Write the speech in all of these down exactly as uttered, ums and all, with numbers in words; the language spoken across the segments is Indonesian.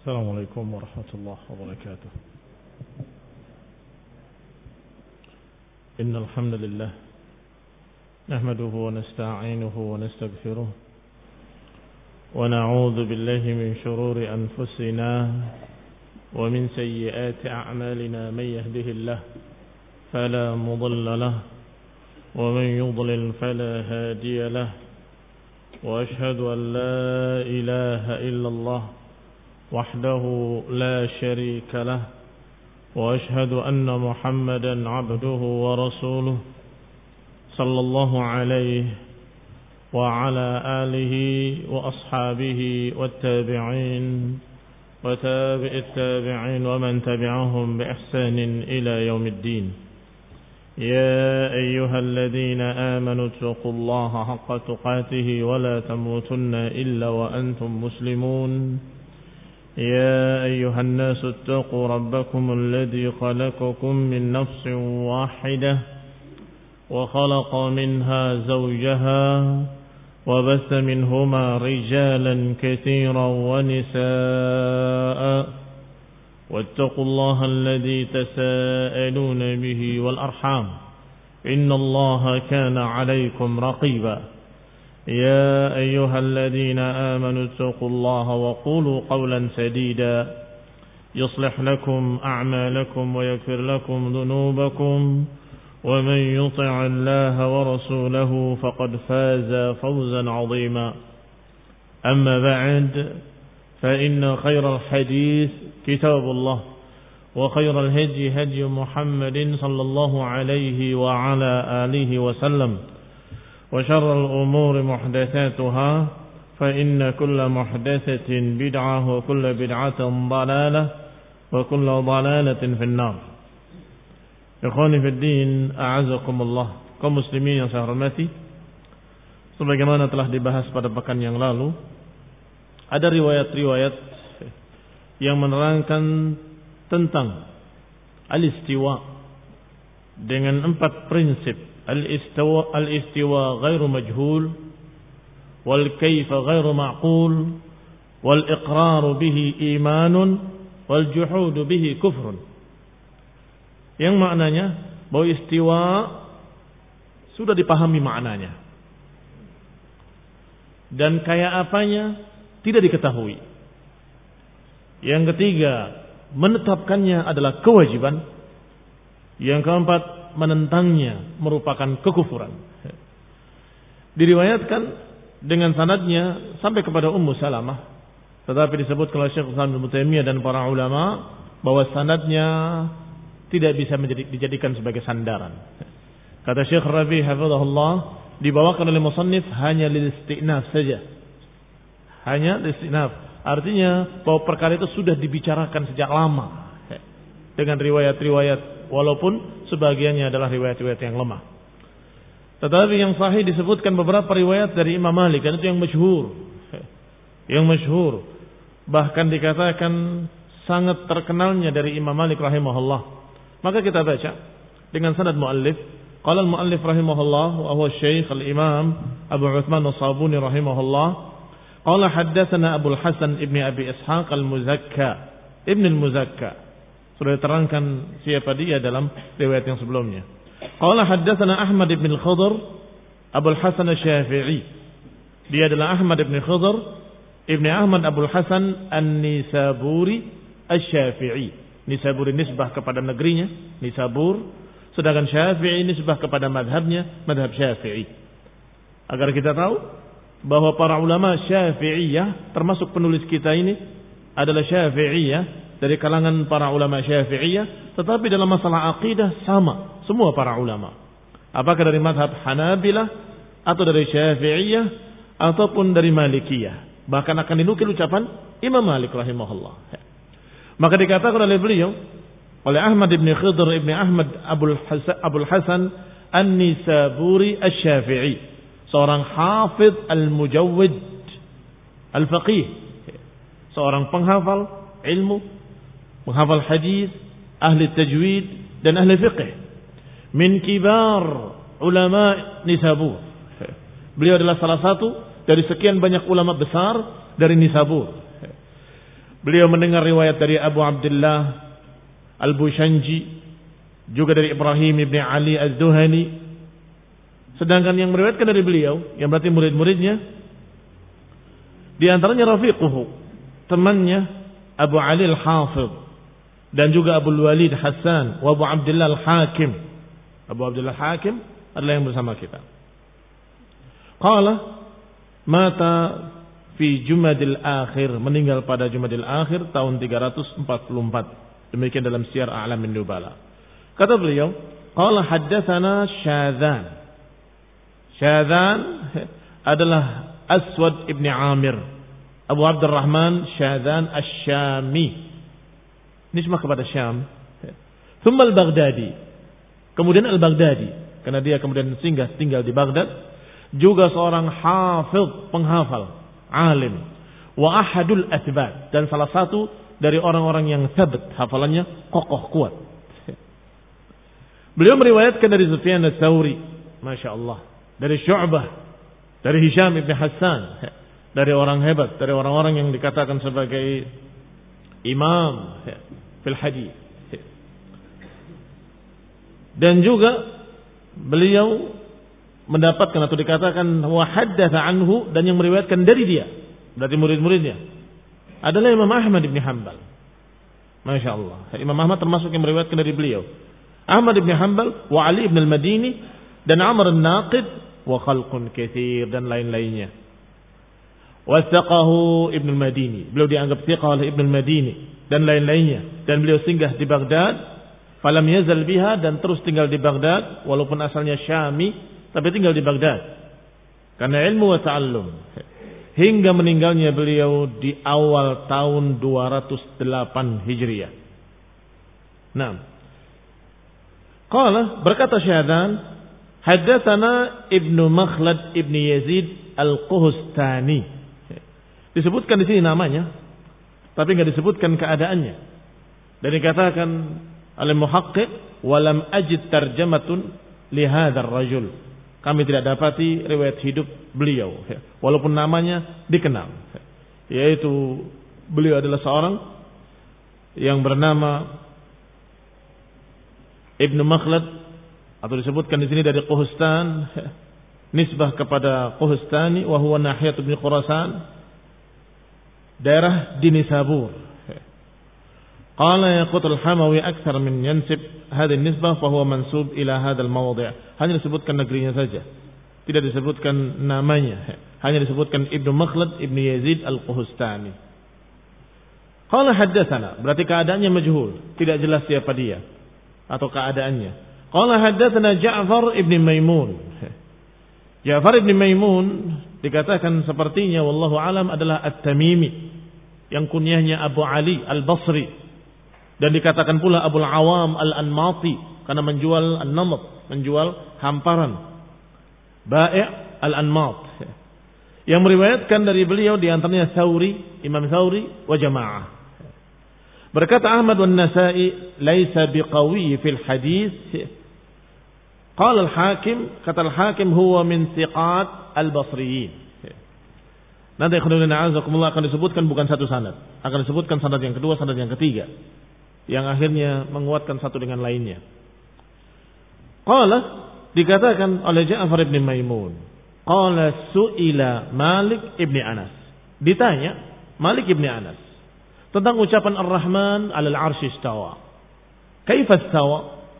السلام عليكم ورحمة الله وبركاته. إن الحمد لله نحمده ونستعينه ونستغفره ونعوذ بالله من شرور أنفسنا ومن سيئات أعمالنا. من يهده الله فلا مضل له ومن يضلل فلا هادي له، وأشهد أن لا إله إلا الله وحده لا شريك له، وأشهد أن محمدا عبده ورسوله صلى الله عليه وعلى آله وأصحابه والتابعين وتابع التابعين ومن تبعهم بإحسان إلى يوم الدين. يا أيها الذين آمنوا اتقوا الله حق تقاته ولا تموتن إلا وأنتم مسلمون. يا أيها الناس اتقوا ربكم الذي خلقكم من نفس واحدة وخلق منها زوجها وبث منهما رجالا كثيرا ونساء، واتقوا الله الذي تساءلون به والأرحام إن الله كان عليكم رقيبا. يا أيها الذين آمنوا اتقوا الله وقولوا قولا سديدا يصلح لكم أعمالكم ويغفر لكم ذنوبكم، ومن يطع الله ورسوله فقد فاز فوزا عظيما. أما بعد، فإن خير الحديث كتاب الله، وخير الهدي هدي محمد صلى الله عليه وعلى آله وسلم، وشر الأمور محدثاتها، فإن كل محدثة بدعة وكل بدعة ضلالة وكل ضلالة في النار. Ikhwani fi din, a'azakumullah, kaum muslimin yang saya hormati, sebagaimana telah dibahas pada pekan yang lalu, ada riwayat-riwayat yang menerangkan tentang al-istiwa dengan empat prinsip. Al-istiwa al-istiwa ghairu majhul, wal kayfa ghairu ma'qul, wal iqraru bihi imanun, wal juhudu bihi kufrun. Yang maknanya bahwa istiwa sudah dipahami maknanya, dan kayak apanya tidak diketahui. Yang ketiga, menetapkannya adalah kewajiban. Yang keempat, menentangnya merupakan kekufuran. Diriwayatkan dengan sanadnya sampai kepada Ummu Salamah, tetapi disebut oleh Syekh Islam Ibnu Taimiyah dan para ulama bahwa sanadnya tidak bisa menjadi, dijadikan sebagai sandaran. Kata Syekh Rabi hafizahullah, dibawakan oleh musannif hanya lil istinaf saja. Hanya lil istinaf. Artinya bahwa perkara itu sudah dibicarakan sejak lama dengan riwayat-riwayat, walaupun sebagiannya adalah riwayat-riwayat yang lemah. Tetapi yang sahih disebutkan beberapa riwayat dari Imam Malik, dan itu yang masyhur. Yang masyhur. Bahkan dikatakan sangat terkenalnya dari Imam Malik rahimahullah. Maka kita baca dengan sanad muallif. Qala al-muallif rahimahullah wa huwa Syekh al-Imam Abu Utsman as-Sabuni rahimahullah. Qala haddatsana Abu al-Hasan ibn Abi Ishaq al-Muzakka, Ibn al-Muzakka. Sudah diterangkan siapa dia dalam riwayat yang sebelumnya. Qala haddatsana Ahmad ibn al-Khudr Abu al-Hasan asy-Syafi'i. Dia adalah Ahmad ibn Khudr Ibn Ahmad Abu al-Hasan an-Nisaburi asy-Syafi'i. Nisaburi nisbah kepada negerinya, Nisabur, sedangkan Syafi'i nisbah kepada madhabnya, madhab Syafi'i. Agar kita tahu bahwa para ulama Syafi'iyah, termasuk penulis kita ini adalah Syafi'iyah, dari kalangan para ulama Syafi'iyah, tetapi dalam masalah akidah sama semua para ulama. Apakah dari madhab Hanabilah, atau dari Syafi'iyah, ataupun dari Malikiyah. Bahkan akan dinukil ucapan Imam Malik rahimahullah. Maka dikatakan oleh beliau, oleh Ahmad ibn Khidr ibn Ahmad Abul Hasan, Abul Hasan An-Nisaburi Asy-Syafi'i, seorang hafidh al-mujawwid al-faqih, seorang penghafal ilmu, penghafal hadis, ahli tajwid dan ahli fiqh, min kibar ulama Nisabur. Beliau adalah salah satu dari sekian banyak ulama besar dari Nisabur. Beliau mendengar riwayat dari Abu Abdullah Al-Bushanji, juga dari Ibrahim ibn Ali Az-Zuhani. Sedangkan yang meriwayatkan dari beliau, yang berarti murid-muridnya, di antaranya rafiquhu, temannya Abu Ali Al-Hafidh, dan juga Abu Walid Hasan, wa Abu Abdullah Al-Hakim. Abu Abdullah Al-Hakim adalah yang bersama kita. Qala mata fi Jumadil Akhir, meninggal pada Jumadil Akhir tahun tiga ratus empat puluh empat. Demikian dalam Syiar A'lamin Nubala. Kata beliau, qala haddatsana Syadzan. Syadzan adalah Aswad ibn Amir, Abu Abdurrahman Syadzan Asy-Syami, nisbah kepada Syam. Thumma Al-Baghdadi, kemudian Al-Baghdadi, karena dia kemudian singgah tinggal di Baghdad, juga seorang hafidh, penghafal, alim, wa ahadul athbat, dan salah satu dari orang-orang yang thabat, hafalannya kokoh kuat. Beliau meriwayatkan dari Sufyan Ats-Tsauri, Masya Allah, dari Syu'bah, dari Hisham ibn Hassan, dari orang hebat, dari orang-orang yang dikatakan sebagai imam fil hadis. Dan juga beliau mendapatkan atau dikatakan wa haddatsa anhu, dan yang meriwayatkan dari dia, berarti murid-muridnya adalah Imam Ahmad bin Hanbal. Masya Allah, Imam Ahmad termasuk yang meriwayatkan dari beliau. Ahmad bin Hanbal wa Ali bin Al-Madini dan Amr An-Naqid wa khalqun katsir, dan lain-lainnya. Wasaqahu Ibn Al-Madini, beliau dianggap thiqah oleh Ibn Al-Madini dan lain-lainnya, dan beliau singgah di Baghdad, falam yazal biha, dan terus tinggal di Baghdad walaupun asalnya Syami, tapi tinggal di Baghdad karena ilmu wa ta'allum, hingga meninggalnya beliau di awal tahun dua ratus delapan Hijriah. Nah, qala, berkata Syadzan, haddatsana Ibnu Makhlad Ibnu Yazid Al-Quhustani. Disebutkan di sini namanya, tapi enggak disebutkan keadaannya. Dan dikatakan oleh muhaqqiq, walam ajid tarjamatun li hadzal rajul. Kami tidak dapati riwayat hidup beliau, walaupun namanya dikenal, yaitu beliau adalah seorang yang bernama Ibnu Makhlad, atau disebutkan di sini dari Quhustan, nisbah kepada Quhustani, wa huwa nahiyat bin Khurasan, daerah Dinisabur. Qala yaqut al-Hamawi akthar min yansib hadhihi an-nisbah fa huwa mansub ila hadzal mawdi'. Hanya disebutkan negerinya saja, tidak disebutkan namanya, hanya disebutkan Ibnu Makhlad Ibnu Yazid Al-Quhustani. Qala haddatsana, berarti keadaannya majhul, tidak jelas siapa dia atau keadaannya. Qala haddatsana Ja'far ibn Maimun. Ja'far ibn Maimun dikatakan sepertinya wallahu alam adalah At-Tamimi, yang kunyahnya Abu Ali Al-Basri, dan dikatakan pula Abul Awam Al-Anmati karena menjual an-namat, menjual hamparan, Bai' Al-Anmat. Yang meriwayatkan dari beliau di antaranya Tsauri, Imam Tsauri wa jamaah. Berkata Ahmad wan Nasa'i laisa biqawi fil hadis. Qala al-Hakim, kata al-Hakim huwa min thiqat al-Basriyin. Nanti khudulina a'azakumullah akan disebutkan bukan satu sanad, akan disebutkan sanad yang kedua, sanad yang ketiga, yang akhirnya menguatkan satu dengan lainnya. Qala, dikatakan oleh Ja'far ibn Maimun, qala su'ila Malik ibn Anas, ditanya Malik ibn Anas tentang ucapan Ar-Rahman 'alal 'arsy istawa. Kaifa istawa?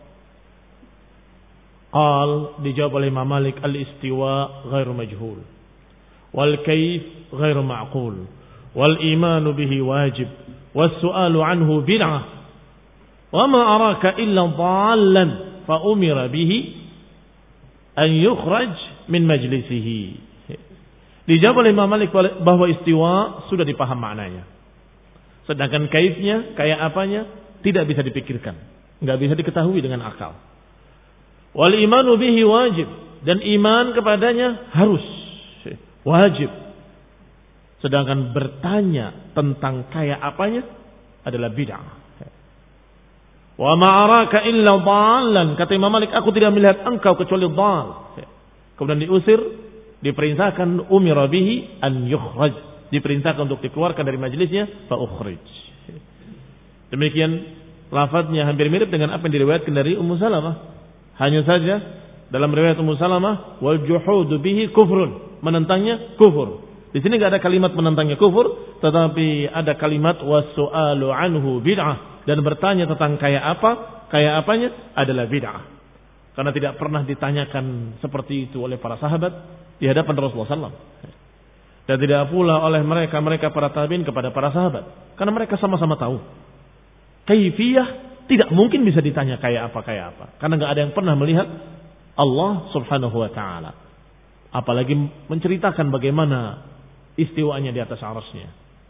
Qal, dijawab oleh Imam Malik, al-istiwa ghairu majhul, wal kaif ghairu ma'qul, wal imanu bihi wajib, was su'alu anhu bid'ah, wa ma araka illa dhallan fa umira bihi an yukhraj min majlisihi. Dijawab oleh Imam Malik bahwa istiwa sudah dipaham maknanya, sedangkan kaifnya, kayak apanya, tidak bisa dipikirkan, enggak bisa diketahui dengan akal. Wal imanu bihi wajib, dan iman kepadanya harus, wajib. Sedangkan bertanya tentang kayak apanya adalah bid'ah. Wa ma'araka illa dhallan, kata Imam Malik, aku tidak melihat engkau kecuali dhal. Kemudian diusir, diperintahkan umira bihi an yukhraj, diperintahkan untuk dikeluarkan dari majelisnya, fa ukhrij. Demikian lafadznya hampir mirip dengan apa yang diriwayatkan dari Ummu Salamah. Hanya saja dalam riwayat Ummu Salamah, wal juhudu bihi kufrun, menentangnya kufur. Di sini enggak ada kalimat menentangnya kufur, tetapi ada kalimat wasu'alu anhu bid'ah, dan bertanya tentang kayak apa, kayak apanya adalah bid'ah. Karena tidak pernah ditanyakan seperti itu oleh para sahabat di hadapan Rasulullah sallallahu alaihi wasallam. Dan tidak pula oleh mereka-mereka para tabi'in kepada para sahabat. Karena mereka sama-sama tahu. Kaifiyah tidak mungkin bisa ditanya kayak apa, kayak apa. Karena enggak ada yang pernah melihat Allah subhanahu wa ta'ala. Apalagi menceritakan bagaimana istiwanya di atas arasnya.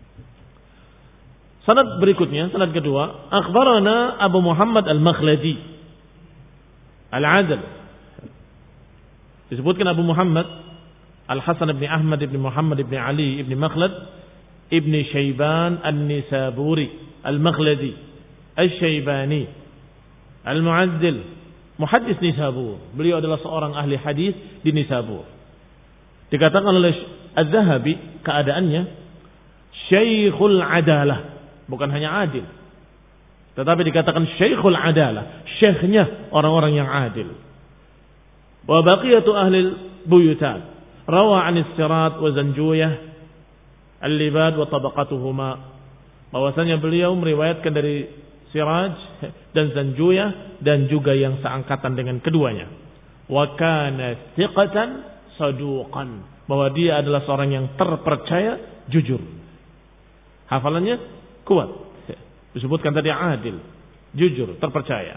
Sanad berikutnya, sanad kedua, akhbarana Abu Muhammad al-Makhladi al-Adl. Disebutkan Abu Muhammad Al-Hasan ibn Ahmad ibn Muhammad ibn Ali ibn Makhlad ibn Shayban al-Nisaburi al-Makhladi al-Shaybani al-Mu'addil muhaddis Nisabur. Beliau adalah seorang ahli hadis di Nisabur. Dikatakan oleh Az-Zahabi keadaannya Syekhul Adalah, bukan hanya adil, tetapi dikatakan Syekhul Adalah, syekhnya orang-orang yang adil. Wa baqiyatu ahli buyutat rawa 'an Sirat wa Zanjuyah al-Libad wa tabaqatuhuma, bahwasanya beliau meriwayatkan dari Siraj dan Zanjuyah dan juga yang seangkatan dengan keduanya. Wa kana thiqatan saduqan, bahwa dia adalah seorang yang terpercaya, jujur. Hafalannya kuat. Disebutkan tadi adil, jujur, terpercaya.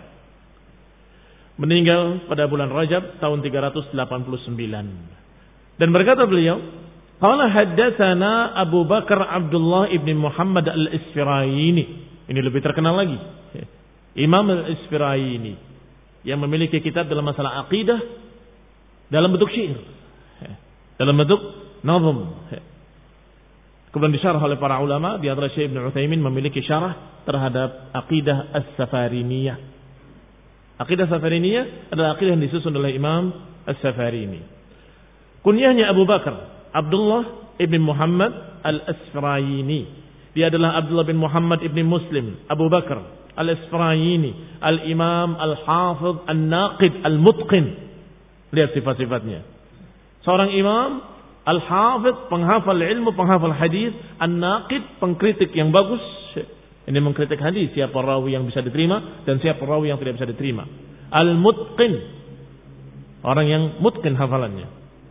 Meninggal pada bulan Rajab tahun tiga ratus delapan puluh sembilan. Dan berkata beliau, qala haddatsana Abu Bakar Abdullah ibn Muhammad al-Isfirayini. Ini lebih terkenal lagi, Imam al-Isfirayini, yang memiliki kitab dalam masalah akidah dalam bentuk syair, dalam bentuk nazm. Kemudian disyarah oleh para ulama, di antara Syekh Ibn Utsaimin memiliki syarah terhadap akidah as-Safariniyah. Akidah Safariniyah adalah akidah yang disusun oleh Imam as-Safarini. Kunyahnya Abu Bakar Abdullah ibn Muhammad al-Isfirayini. Dia adalah Abdullah bin Muhammad ibn Muslim Abu Bakar al-Isfirayini, al-Imam al-Hafidh al-Naqid al-Mutqin. Lihat sifat-sifatnya. Seorang imam, al-Hafidh, penghafal ilmu, penghafal hadis, al-Naqid, pengkritik yang bagus. Ini mengkritik hadis, siapa rawi yang bisa diterima dan siapa rawi yang tidak bisa diterima. Al-Mutqin, orang yang mutqin hafalannya.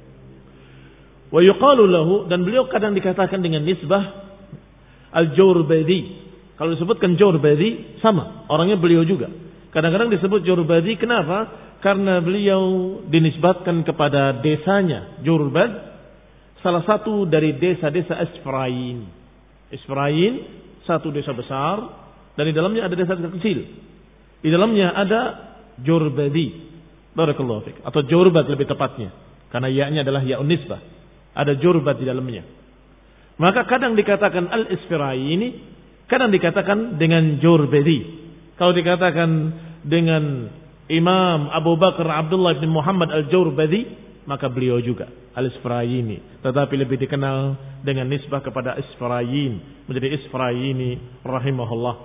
Wa yuqalu lahu, dan beliau kadang dikatakan dengan nisbah Al-Jurbadi. Kalau disebutkan Jurbadi, sama, orangnya beliau juga. Kadang-kadang disebut Jurbadi, kenapa? Karena beliau dinisbatkan kepada desanya Jurbad, salah satu dari desa-desa Isfirain. Isfirain, satu desa besar, dan di dalamnya ada desa kecil. Di dalamnya ada Jurbadi, barakallahu fik, atau Jurbad lebih tepatnya, karena ya-nya adalah ya nisbah. Ada Jurbad di dalamnya. Maka kadang dikatakan al-Isfiraini, kadang dikatakan dengan Jurbadi. Kalau dikatakan dengan Imam Abu Bakar Abdullah bin Muhammad al-Jurbadi, maka beliau juga al-Isfiraini, tetapi lebih dikenal dengan nisbah kepada Isfirain, menjadi Isfiraini rahimahullah.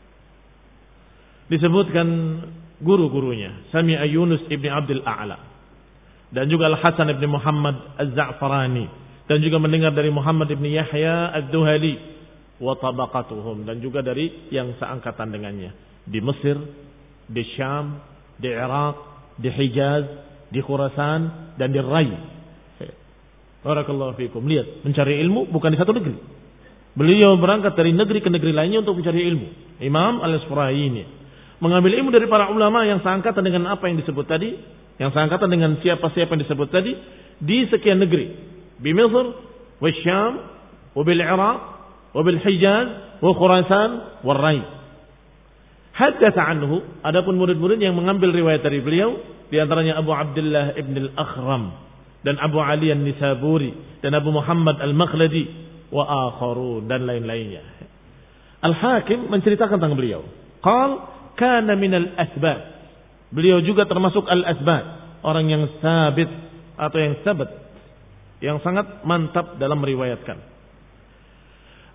Disebutkan guru-gurunya Sami'a Yunus ibn Abdul A'la, dan juga Al-Hasan ibn Muhammad az-Za'farani, dan juga mendengar dari Muhammad ibn Yahya ad-Duhali wa tabaqatuhum, dan juga dari yang seangkatan dengannya di Mesir, di Syam, di Irak, di Hijaz, di Khurasan, dan di Rai. Barakallahu fikum. Lihat, mencari ilmu bukan di satu negeri. Beliau berangkat dari negeri ke negeri lainnya untuk mencari ilmu. Imam al-Isfiraini mengambil ilmu dari para ulama yang seangkatan dengan apa yang disebut tadi, yang seangkatan dengan siapa-siapa yang disebut tadi di sekian negeri. Di Mesir, wa Syam, wa bil Iraq, wa bil Hijaz, wa Khurasan, wa Rai. Haddatsa anhu, adapun murid-murid yang mengambil riwayat dari beliau, di antaranya Abu Abdullah ibn al-Akhram, dan Abu Ali an-Nisaburi, dan Abu Muhammad al-Makhladi, wa akharun, dan lain-lainnya. Al-Hakim menceritakan tentang beliau. Qal kana minal asbat. Beliau juga termasuk al-asbat, orang yang sabit atau yang sabat, yang sangat mantap dalam meriwayatkan.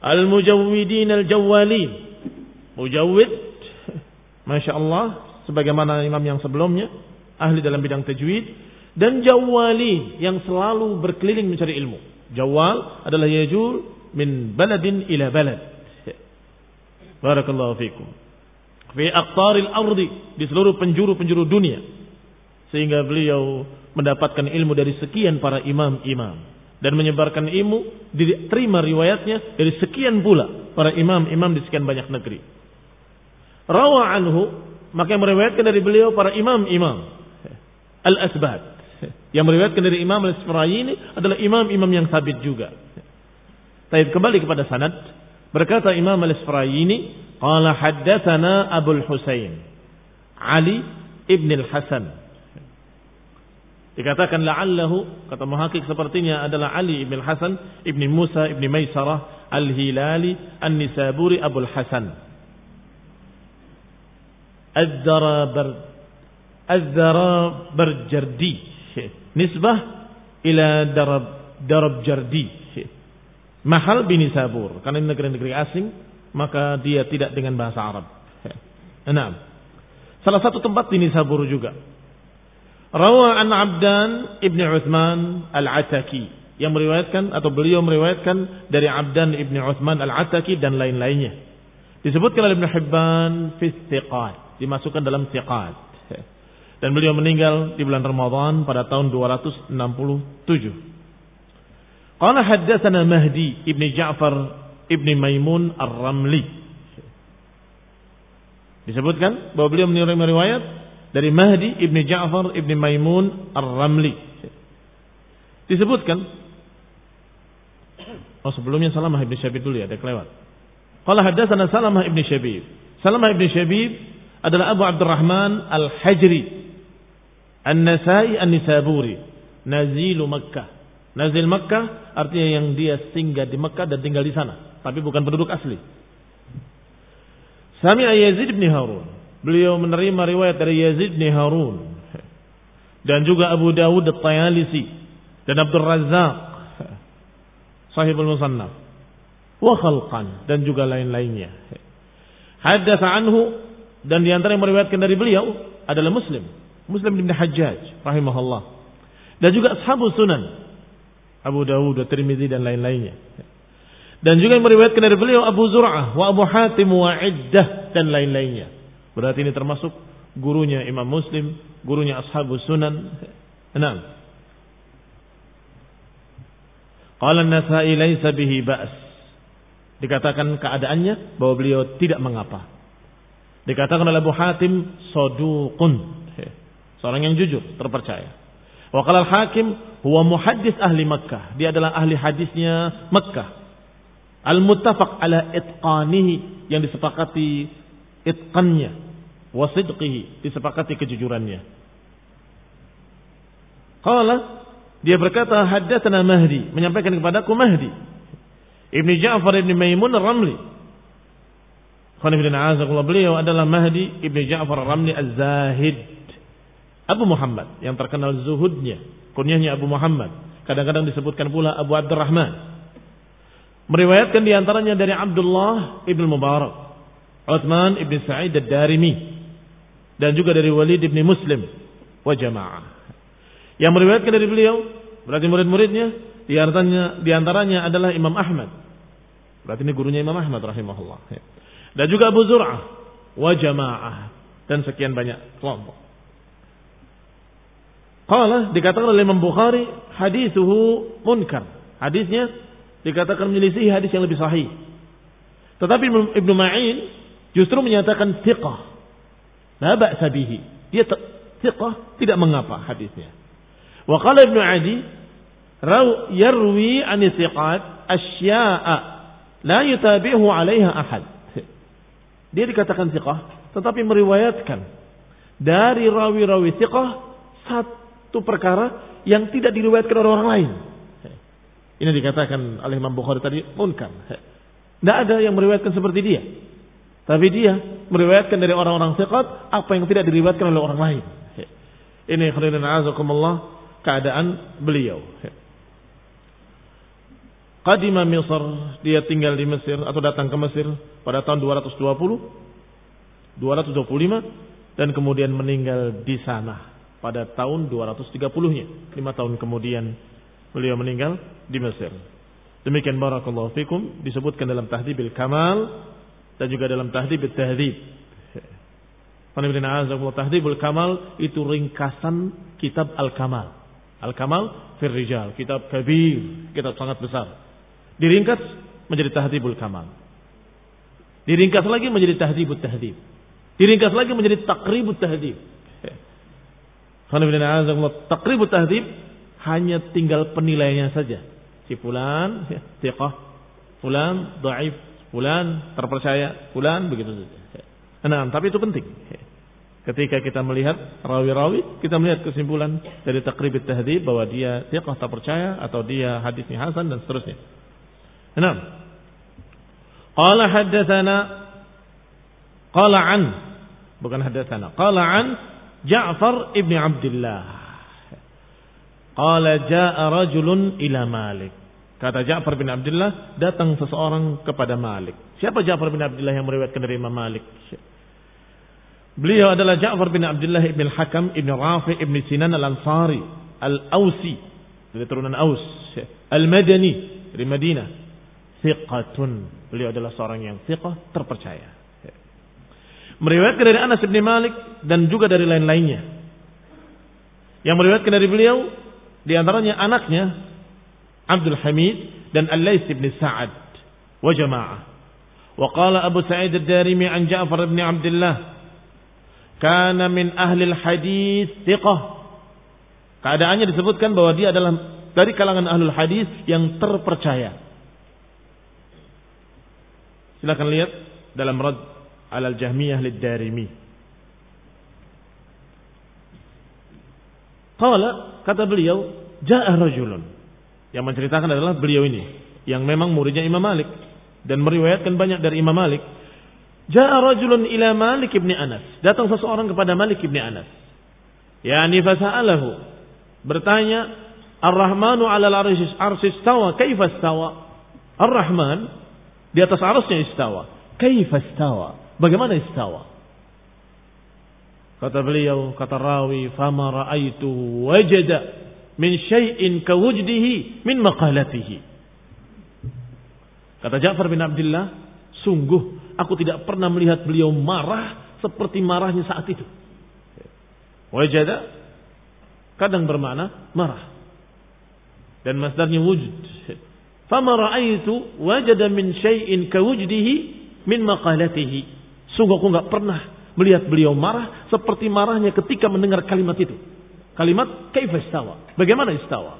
Al-mujawwidin al-jawwalin. Mujawwid, Masya Allah, sebagaimana imam yang sebelumnya, ahli dalam bidang tajwid. Dan jawwalin, yang selalu berkeliling mencari ilmu. Jawwal adalah yajul min baladin ila balad. Barakallahu fikum. Fi aqtaril ardi, di seluruh penjuru-penjuru dunia. Sehingga beliau mendapatkan ilmu dari sekian para imam-imam. Dan menyebarkan ilmu, diterima riwayatnya dari sekian pula para imam-imam di sekian banyak negeri. Rawa anhu, maka yang meriwayatkan dari beliau para imam-imam al-asbat. Yang meriwayatkan dari Imam al-Isfirayini adalah imam-imam yang sabit juga. Tapi kembali kepada sanad, berkata Imam al-Isfirayini, qala haddatsana Abul Husain Ali ibn al-Hasan. Dikatakan la'allahu, kata muhaqqiq sepertinya adalah Ali ibn al-Hasan ibn Musa ibn Maisarah al-Hilali an-Nisaburi Abul Hasan. Az-Zarabar Az-Zarabarjardi, nisbah ila Darab Darabjardi, mahal bin Nisabur, karena negeri-negeri asing maka dia tidak dengan bahasa Arab. Enam. Salah satu tempat di Nisabur juga. Rawa an Abdan ibn Uthman al-Ataki, yang meriwayatkan atau beliau meriwayatkan dari Abdan ibn Uthman al-Ataki dan lain-lainnya. Disebutkan oleh Ibn Hibban fi thiqat, dimasukkan dalam thiqat. Dan beliau meninggal di bulan Ramadan pada tahun dua ratus enam puluh tujuh. Qala haddatsana Mahdi ibn Ja'far ibn Maimun ar-Ramli. Disebutkan bahwa beliau menerima riwayat dari Mahdi ibn Ja'far ibn Maimun ar-Ramli. Disebutkan, oh sebelumnya Salamah ibn Syabib dulu ya, ada kelewat. Qala haddatsana Salamah ibn Syabib. Salamah ibn Syabib adalah Abu Abdurrahman al-Hajri An-Nasai An-Nisaburi, nazilu Makkah. Nazil Makkah artinya yang dia singgah di Makkah dan tinggal di sana, tapi bukan penduduk asli. Sami'a Yazid bin Harun, beliau menerima riwayat dari Yazid bin Harun, dan juga Abu Dawud at-Tayalisi dan Abdul Razzaq Sahibul Musannaf wa khalqan, dan juga lain-lainnya. Haddatsa anhu, dan di antara yang meriwayatkan dari beliau adalah Muslim Muslim bin Hajjaj rahimahullah, dan juga ashabus sunan Abu Dawud, Tirmidzi dan lain-lainnya. Dan juga yang meriwayatkan dari beliau Abu Zur'ah wa Abu Hatim wa Iddah dan lain-lainnya. Berarti ini termasuk gurunya Imam Muslim, gurunya ashabus sunan. Enam. Qala an-Nasa'i laisa bihi ba's. Dikatakan keadaannya bahwa beliau tidak mengapa. Dikatakan oleh Abu Hatim saduqun, seorang yang jujur, terpercaya. Wa qala al-Hakim huwa muhaddits ahli Makkah. Dia adalah ahli hadisnya Makkah. Al-muttafaq ala itqanihi, yang disepakati itqannya, wa sidqihi, disepakati kejujurannya. Qala, dia berkata haddatsana Mahdi, menyampaikan kepadaku Mahdi Ibn Ja'far Ibn Maimun ar-Ramli. Beliau adalah Mahdi Ibn Ja'far ar-Ramli az-Zahid, Abu Muhammad, yang terkenal zuhudnya, kunyahnya Abu Muhammad. Kadang-kadang disebutkan pula Abu Abdurrahman. Meriwayatkan diantaranya dari Abdullah Ibn Mubarak, Uthman Ibn Sa'id ad-Darimi, dan juga dari Walid Ibn Muslim wa jamaah. Yang meriwayatkan dari beliau berarti murid-muridnya diantaranya, diantaranya adalah Imam Ahmad. Berarti ini gurunya Imam Ahmad rahimahullah. Dan juga Abu Zur'ah wa jamaah, dan sekian banyak kelompok. Qala, dikatakan oleh Imam Bukhari hadithuhu munkar. Hadisnya dikatakan menyelisih hadis yang lebih sahih. Tetapi Ibnu Ma'in justru menyatakan thiqah, la ba'sa bihi. Dia thiqah, tidak mengapa hadisnya. Wa qala Ibnu Adi raw yarwi an thiqat asya'a la yutabi'uhu 'alaiha ahad. Dia dikatakan thiqah, tetapi meriwayatkan dari rawi-rawi thiqah satu perkara yang tidak diriwayatkan oleh orang lain. Ini dikatakan oleh Imam Bukhari tadi munkar. Tidak ada yang meriwayatkan seperti dia. Tapi dia meriwayatkan dari orang-orang thiqat apa yang tidak diriwayatkan oleh orang lain. Ini khairan azakumullah keadaan beliau. Qadima Misr, dia tinggal di Mesir atau datang ke Mesir pada tahun dua ratus dua puluh, dua ratus dua puluh lima dan kemudian meninggal di sana pada tahun dua ratus tiga puluh-nya. lima tahun kemudian beliau meninggal di Mesir. Demikian barakallahu fikum disebutkan dalam Tahdhibil Kamal dan juga dalam Tahdhibut Tahdhib. Tahdhibul Kamal itu ringkasan kitab Al-Kamal. Al-Kamal fil Rijal, kitab kabir, kitab sangat besar. Diringkas menjadi Tahdhibul Kamal. Diringkas lagi menjadi Tahdhibut Tahdhib. Diringkas lagi menjadi Taqribut Tahdhib. Taqribut Tahdhib hanya tinggal penilaiannya saja. Si fulan thiqah, fulan dhaif, fulan terpercaya, fulan begitu saja. Nah, tapi itu penting. Ketika kita melihat rawi-rawi, kita melihat kesimpulan dari Taqribut Tahdhib bahwa dia thiqah terpercaya atau dia hadisnya hasan dan seterusnya. Nah, qala haddatsana qala an bukan haddatsana, qala an Ja'far ibn Abdullah. Qala ja'a rajulun ila Malik. Kata Ja'far bin Abdullah, datang seseorang kepada Malik. Siapa Ja'far bin Abdullah yang meriwayatkan dari Imam Malik? Beliau adalah Ja'far bin Abdullah ibn Hakam ibn Rafi ibn Sinan al-Ansari al-Ausi, dari turunan Aus, al-Madani, dari Madinah. Thiqatun. Beliau adalah seorang yang thiqah, terpercaya. Meriwayatkan dari Anas bin Malik dan juga dari lain-lainnya. Yang meriwayatkan dari beliau di antaranya anaknya Abdul Hamid dan Al-Laits bin Sa'ad wa jamaah. Wa qala Abu Sa'id ad-Darimi an Ja'far bin Abdullah kana min ahli al-hadis thiqah. Keadaannya disebutkan bahwa dia adalah dari kalangan ahlul hadis yang terpercaya. Silakan lihat dalam Rad Al-Jahmiyah lid-Darimi. Qala, kata beliau, ja'a rajulun. Yang menceritakan adalah beliau ini, yang memang muridnya Imam Malik dan meriwayatkan banyak dari Imam Malik. Ja'a rajulun ila Malik ibn Anas. Datang seseorang kepada Malik ibn Anas. Yani fasa'alahu. Bertanya, Ar-Rahmanu 'ala al-'arsy istawa, kaifa istawa? Ar-Rahman di atas arasnya istawa. Kaifa istawa? Bagaimana istawa? Kata beliau, kata rawi, fama ra'aitu wajada min syai'in kawujdihi min maqalatihi. Kata Ja'far bin Abdullah, sungguh aku tidak pernah melihat beliau marah seperti marahnya saat itu. Wajada kadang bermakna marah. Dan masdarnya wujud. Fama ra'aitu wajada min syai'in kawujdihi min maqalatihi. Sungguh aku enggak pernah melihat beliau marah seperti marahnya ketika mendengar kalimat itu. Kalimat kaifa istawa? Bagaimana istawa?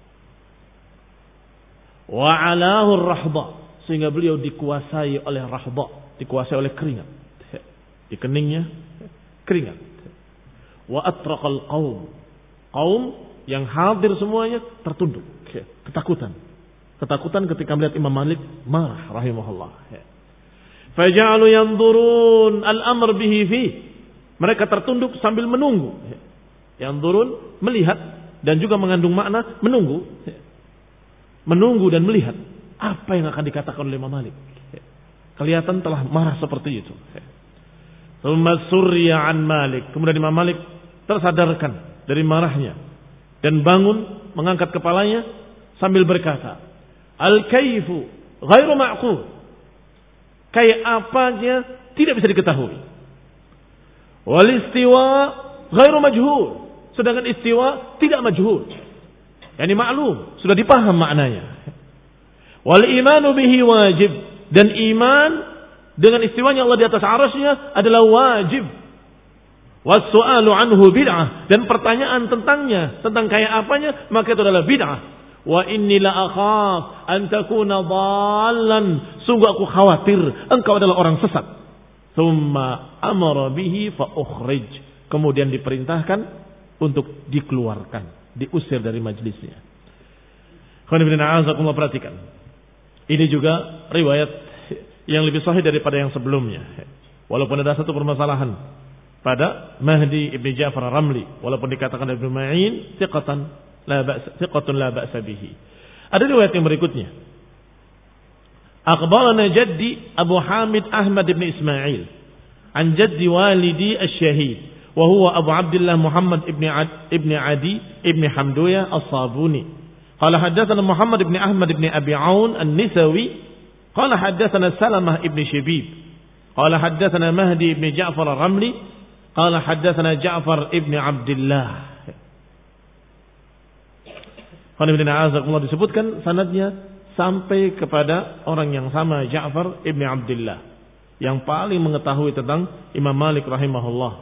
Wa 'alahu ar-rahba, sehingga beliau dikuasai oleh rahba, dikuasai oleh keringat. Di keningnya keringat. Wa atraqal qaum. Qaum yang hadir semuanya tertunduk, ketakutan. Ketakutan ketika melihat Imam Malik marah rahimahullah. Faja'alu yanzurun al-amr bihi fi. Mereka tertunduk sambil menunggu. Yanzurun melihat dan juga mengandung makna menunggu. Menunggu dan melihat apa yang akan dikatakan oleh Imam Malik. Kelihatan telah marah seperti itu. Tsumma surya an Malik. Kemudian Imam Malik tersadarkan dari marahnya dan bangun mengangkat kepalanya sambil berkata, "Al-kaifu ghairu ma'qul." Kayak apanya tidak bisa diketahui. Wal istiwa ghairu majhul. Sedangkan istiwa tidak majhul. Yani maklum, sudah dipaham maknanya. Wal imanu bihi wajib. Dan iman dengan istiwanya Allah di atas arasnya adalah wajib. Was su'alu anhu bid'ah. Dan pertanyaan tentangnya, tentang kayak apanya, maka itu adalah bid'ah. Wa inni la akhaf an takuna dhallan. Sungguh aku khawatir engkau adalah orang sesat. Tsumma amara bihi fa ukhrij. Kemudian diperintahkan untuk dikeluarkan, diusir dari majlisnya. Khonibina a'azakumullah, perhatikan. Ini juga riwayat yang lebih sahih daripada yang sebelumnya. Walaupun ada satu permasalahan pada Mahdi ibn Ja'far Ramli, walaupun dikatakan Ibnu Ma'in thiqatan la ba'sa thiqatun la ba'sa bihi. Ada riwayat yang berikutnya Akhbarana jaddi Abu Hamid Ahmad ibn Ismail an jaddi walidi asy-syahid wa huwa Abu Abdullah Muhammad ibn Ad, ibn Adi ibn Hamduya as-Sabuni. Qala haddatsana Muhammad ibn Ahmad ibn Abi Aun an-Nisawi qala haddatsana Salamah ibn Shibib qala haddatsana Mahdi ibn Ja'far ar-Ramli qala haddatsana Ja'far ibn Abdullah. Qala ibn Azzakumullah disebutkan sanadnya sampai kepada orang yang sama, Ja'far ibn Abdullah, yang paling mengetahui tentang Imam Malik rahimahullah.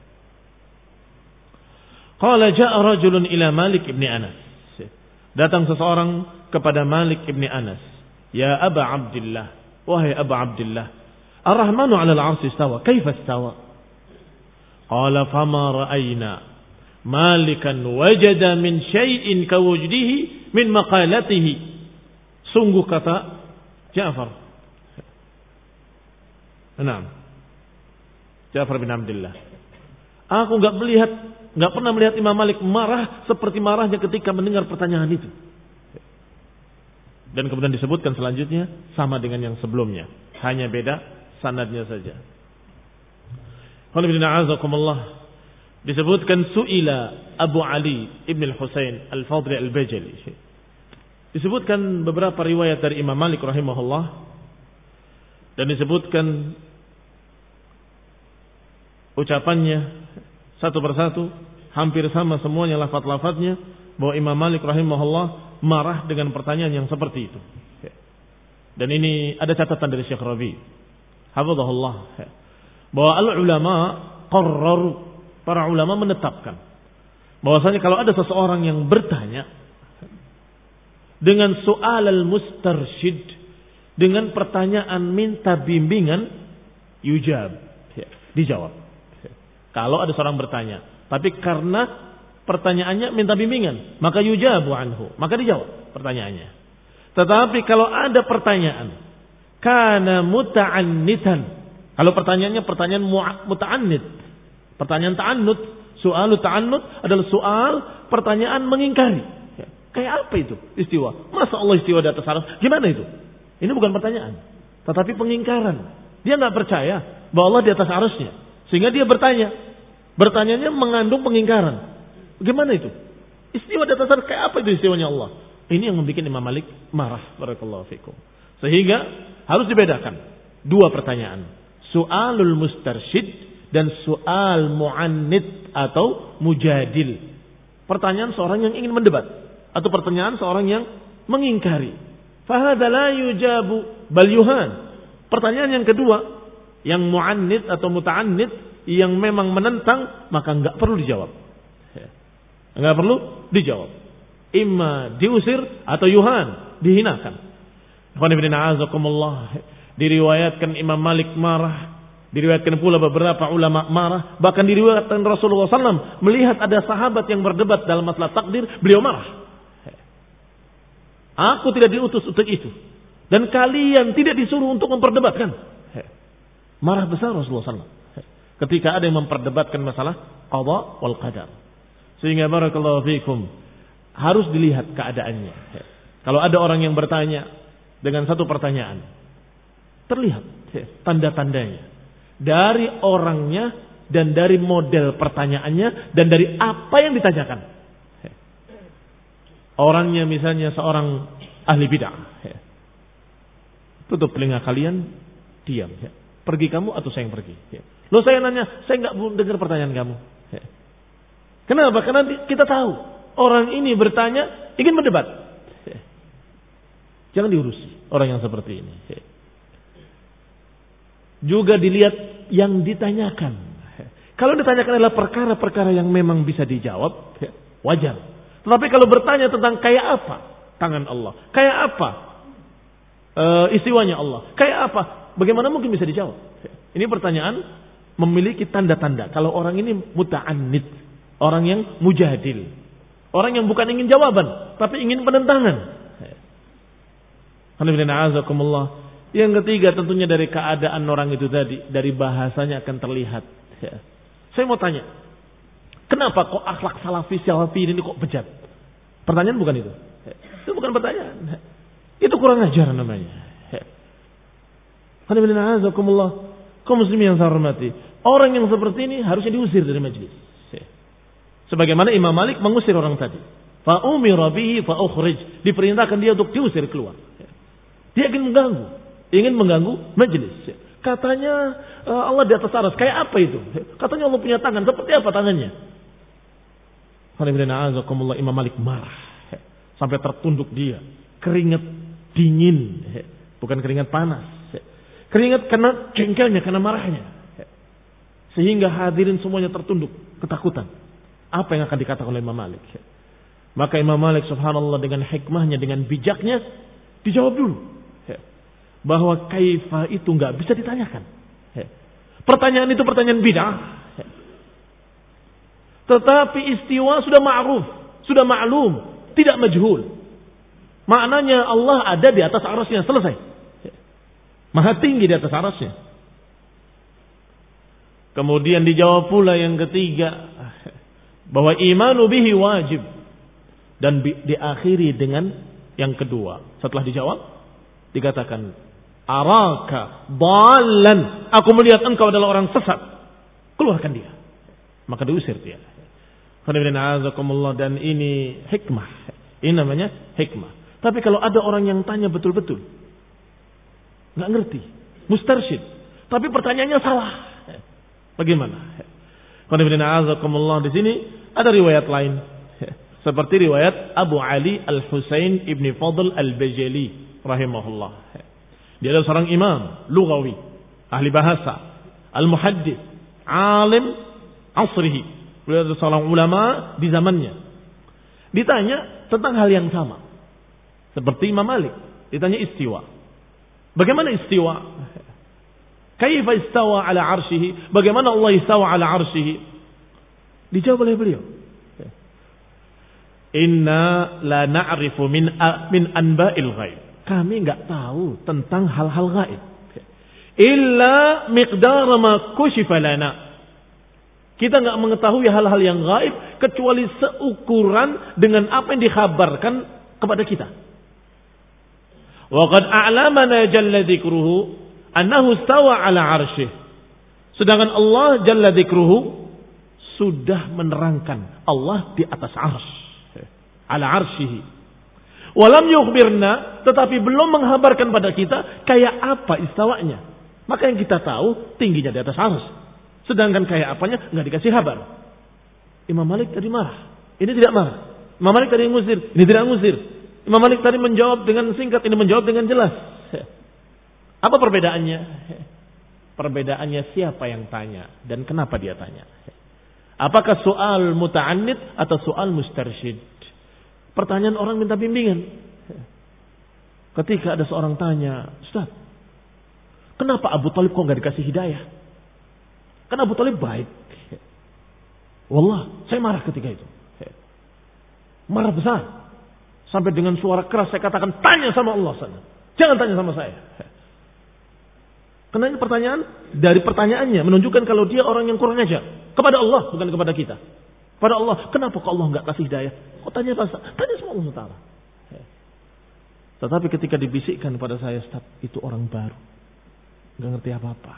Qala ja'a rajulun ila Malik ibn Anas. Datang seseorang kepada Malik ibn Anas. Ya Aba Abdullah, wahai Aba Abdullah, Ar-Rahmanu 'ala al-'arsy istawa, kaifa istawa? Qala fama ra'ayna Malikan wajada min syai'in kawujdihi min maqalatihi. Sungguh kata Ja'far. Naam. Ja'far bin Abdullah. Aku enggak melihat, enggak pernah melihat Imam Malik marah seperti marahnya ketika mendengar pertanyaan itu. Dan kemudian disebutkan selanjutnya sama dengan yang sebelumnya, hanya beda sanadnya saja. Qul inna a'azakumullah. Disebutkan su'ila Abu Ali ibn al-Husain al-Fadli al-Bajali. Disebutkan beberapa riwayat dari Imam Malik rahimahullah, dan disebutkan ucapannya satu persatu hampir sama semuanya lafaz-lafaznya, bahwa Imam Malik rahimahullah marah dengan pertanyaan yang seperti itu. Dan ini ada catatan dari Syekh Rabi hafizahullah, bahwa al-ulama qarraru, para ulama menetapkan bahwasanya kalau ada seseorang yang bertanya dengan soal al-mustarsyid, dengan pertanyaan minta bimbingan, yujab, ya, dijawab. Ya. Kalau ada seorang bertanya, tapi karena pertanyaannya minta bimbingan, maka yujabu anhu, maka dijawab pertanyaannya. Tetapi kalau ada pertanyaan kana muta'annitan, kalau pertanyaannya pertanyaan muta'annit, pertanyaan ta'annut, soal ta'annut adalah soal pertanyaan mengingkari. Kayak apa itu istiwa? Masa Allah istiwa di atas arsy? Gimana itu? Ini bukan pertanyaan, tetapi pengingkaran. Dia nggak percaya bahwa Allah di atas arsy-Nya, sehingga dia bertanya. Bertanyanya mengandung pengingkaran. Gimana itu? Istiwa di atas arsy, kayak apa itu istiwanya Allah? Ini yang membuat Imam Malik marah. Barakallahu fikum. Sehingga harus dibedakan dua pertanyaan: su'alul mustarsyid dan su'al mu'annid atau mujadil. Pertanyaan seorang yang ingin mendebat, atau pertanyaan seorang yang mengingkari. Fahadha la yujabu bal yuhan. Pertanyaan yang kedua, yang mu'annid atau muta'annid, yang memang menentang, maka enggak perlu dijawab. Enggak perlu dijawab. Imma diusir atau yuhan, dihinakan. Diriwayatkan Imam Malik marah, diriwayatkan pula beberapa ulama marah, bahkan diriwayatkan Rasulullah sallallahu alaihi wasallam melihat ada sahabat yang berdebat dalam masalah takdir, beliau marah. Aku tidak diutus untuk itu, dan kalian tidak disuruh untuk memperdebatkan. Marah besar Rasulullah sallallahu alaihi wasallam ketika ada yang memperdebatkan masalah qada wal qadar. Sehingga barakallahu fikum, harus dilihat keadaannya. Kalau ada orang yang bertanya dengan satu pertanyaan, terlihat tanda-tandanya dari orangnya dan dari model pertanyaannya dan dari apa yang ditanyakan. Orangnya misalnya seorang ahli bid'ah, tutup telinga kalian, diam. Pergi kamu atau saya yang pergi. Loh, saya nanya, saya nggak belum dengar pertanyaan kamu. Kenapa? Karena kita tahu orang ini bertanya ingin berdebat. Jangan diurusi orang yang seperti ini. Juga dilihat yang ditanyakan. Kalau ditanyakan adalah perkara-perkara yang memang bisa dijawab, wajar. Tetapi kalau bertanya tentang kayak apa tangan Allah, kayak apa e, istiwanya Allah, kayak apa, bagaimana mungkin bisa dijawab? Ini pertanyaan memiliki tanda-tanda. Kalau orang ini muta'annid, orang yang mujadil, orang yang bukan ingin jawaban, tapi ingin penentangan. Yang ketiga tentunya dari keadaan orang itu tadi, dari bahasanya akan terlihat. Saya mau tanya, kenapa kok akhlak salafi salafi ini kok bejat? Pertanyaan bukan itu. Itu bukan pertanyaan. Itu kurang ajar namanya. Kaum muslimin yang saya hormati, orang yang seperti ini harusnya diusir dari majelis. Sebagaimana Imam Malik mengusir orang tadi. Fa umira bihi fa ukhrij, diperintahkan dia untuk diusir keluar. Dia ingin mengganggu, ingin mengganggu majelis. Katanya Allah di atas arsy, kayak apa itu? Katanya Allah punya tangan, seperti apa tangannya? Imam Malik marah sampai tertunduk dia, keringat dingin, bukan keringat panas, keringat karena jengkelnya, karena marahnya, sehingga hadirin semuanya tertunduk ketakutan. Apa yang akan dikatakan oleh Imam Malik? Maka Imam Malik subhanallah dengan hikmahnya, dengan bijaknya dijawab dulu bahwa kaifa itu nggak bisa ditanyakan. Pertanyaan itu pertanyaan bid'ah. Tetapi istiwa sudah ma'ruf, sudah maklum, tidak majhul. Maknanya Allah ada di atas arasy-Nya, selesai. Maha tinggi di atas arasy-Nya. Kemudian dijawab pula yang ketiga bahwa imanu bihi wajib, dan diakhiri dengan yang kedua. Setelah dijawab dikatakan araka dhallan, aku melihat engkau adalah orang sesat, keluarkan dia. Maka diusir dia. Dan ini hikmah. Ini namanya hikmah. Tapi kalau ada orang yang tanya betul-betul, nggak ngerti, mustarsyid, tapi pertanyaannya salah, bagaimana? Di sini ada riwayat lain, seperti riwayat Abu Ali Al-Husain ibni Fadl Al-Bajali rahimahullah. Dia adalah seorang imam lughawi, ahli bahasa, al-muhaddits, alim asrihi. Beliau adalah seorang ulama di zamannya. Ditanya tentang hal yang sama seperti Imam Malik, ditanya istiwa. Bagaimana istiwa? Kaifa istawa ala arsyihi? Bagaimana Allah istawa ala arsyihi? Dijawab oleh beliau, inna la na'rifu min min anba'il ghaib. Kami enggak tahu tentang hal-hal gaib. Illa miqdar ma kushifa lana. Kita enggak mengetahui hal-hal yang gaib kecuali seukuran dengan apa yang dikhabarkan kepada kita. Wa qad a'lamana jalla dzikruhu annahu istawa ala 'arsyih. Sedangkan Allah jalla dzikruhu sudah menerangkan Allah di atas 'arsy. Ala 'arsyihi. Walam yukhbirna, tetapi belum menghabarkan pada kita kayak apa istawanya. Maka yang kita tahu tingginya di atas 'arsy. Sedangkan kayak apanya enggak dikasih kabar. Imam Malik tadi marah, ini tidak marah. Imam Malik tadi ngusir, ini tidak ngusir. Imam Malik tadi menjawab dengan singkat, ini menjawab dengan jelas. Apa perbedaannya? Perbedaannya siapa yang tanya dan kenapa dia tanya. Apakah soal muta'annid atau soal mustarsyid? Pertanyaan orang minta bimbingan. Ketika ada seorang tanya, Ustaz, kenapa Abu Talib kok gak dikasih hidayah? Kan Abu Talib baik. Wallah, saya marah ketika itu. Marah besar. Sampai dengan suara keras saya katakan, tanya sama Allah sana. Jangan tanya sama saya. Karena ini pertanyaan, dari pertanyaannya menunjukkan kalau dia orang yang kurang ajar. Kepada Allah, bukan kepada kita. Pada Allah, kenapa kok Allah enggak kasih hidayah? Kok tanya pasal? Tanya sama Allah Ta'ala. Tetapi ketika dibisikkan pada saya, Ustaz, itu orang baru, enggak ngerti apa-apa.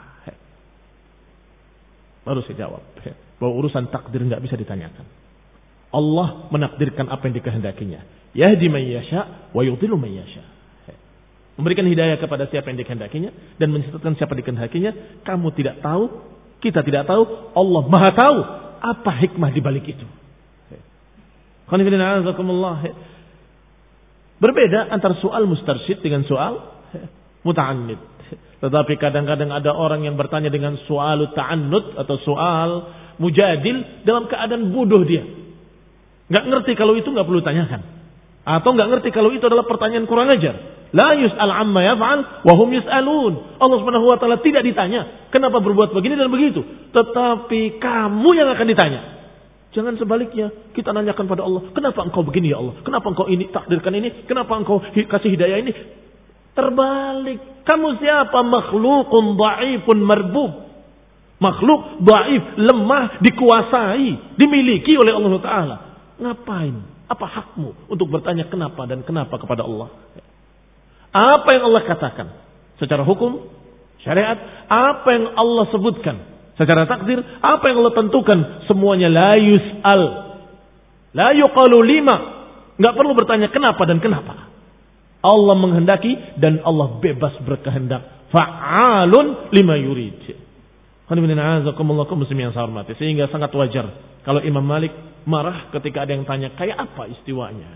Baru saya jawab bahwa urusan takdir enggak bisa ditanyakan. Allah menakdirkan apa yang dikehendakinya. Yahdi man yasha wa yudhillu man yasha. Memberikan hidayah kepada siapa yang dikehendakinya dan menyesatkan siapa dikehendakinya. Kamu tidak tahu, kita tidak tahu, Allah Maha tahu apa hikmah di balik itu. Berbeda antara soal mustarsyid dengan soal muta'annid. Tetapi kadang-kadang ada orang yang bertanya dengan soal ta'annud atau soal mujadil dalam keadaan bodoh dia. Enggak ngerti kalau itu enggak perlu tanyakan. Atau enggak ngerti kalau itu adalah pertanyaan kurang ajar. La yus'al amma yaf'al wa hum yus'alun. Allah Subhanahu wa taala tidak ditanya kenapa berbuat begini dan begitu, tetapi kamu yang akan ditanya. Jangan sebaliknya, kita nanyakan pada Allah, kenapa engkau begini ya Allah? Kenapa engkau ini takdirkan ini? Kenapa engkau kasih hidayah ini? Terbalik. Kamu siapa? Makhlukun dha'ifun marbub. Makhluk dhaif, lemah, dikuasai, dimiliki oleh Allah Ta'ala. Ngapain? Apa hakmu untuk bertanya kenapa dan kenapa kepada Allah? Apa yang Allah katakan secara hukum, syariat, apa yang Allah sebutkan secara takdir, apa yang Allah tentukan, semuanya la yus'al, la yuqalu lima, nggak perlu bertanya kenapa dan kenapa. Allah menghendaki dan Allah bebas berkehendak. Fa'alun lima yurid. Sehingga sangat wajar kalau Imam Malik marah ketika ada yang tanya kayak apa istiwanya.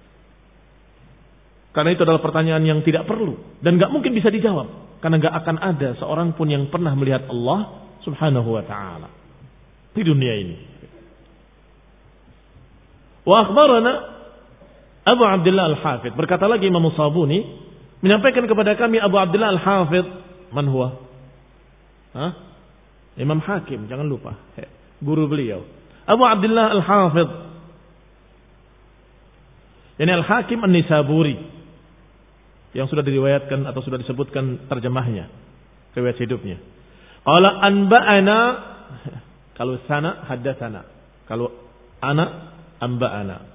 Karena itu adalah pertanyaan yang tidak perlu dan nggak mungkin bisa dijawab. Karena nggak akan ada seorang pun yang pernah melihat Allah Subhanahu wa taala di dunia ini. Wa akhbarana Abu Abdullah Al-Hafidh, berkata lagi Imam Sabuni menyampaikan kepada kami Abu Abdullah Al-Hafidh, man huwa? Hah? Imam Hakim, jangan lupa, guru beliau. Abu Abdullah Al-Hafidh, ini Al-Hakim An-Nisaburi, yang sudah diriwayatkan atau sudah disebutkan terjemahnya, riwayat hidupnya. Qala anba'ana, kalau sana haddatsana, kalau ana anba'ana.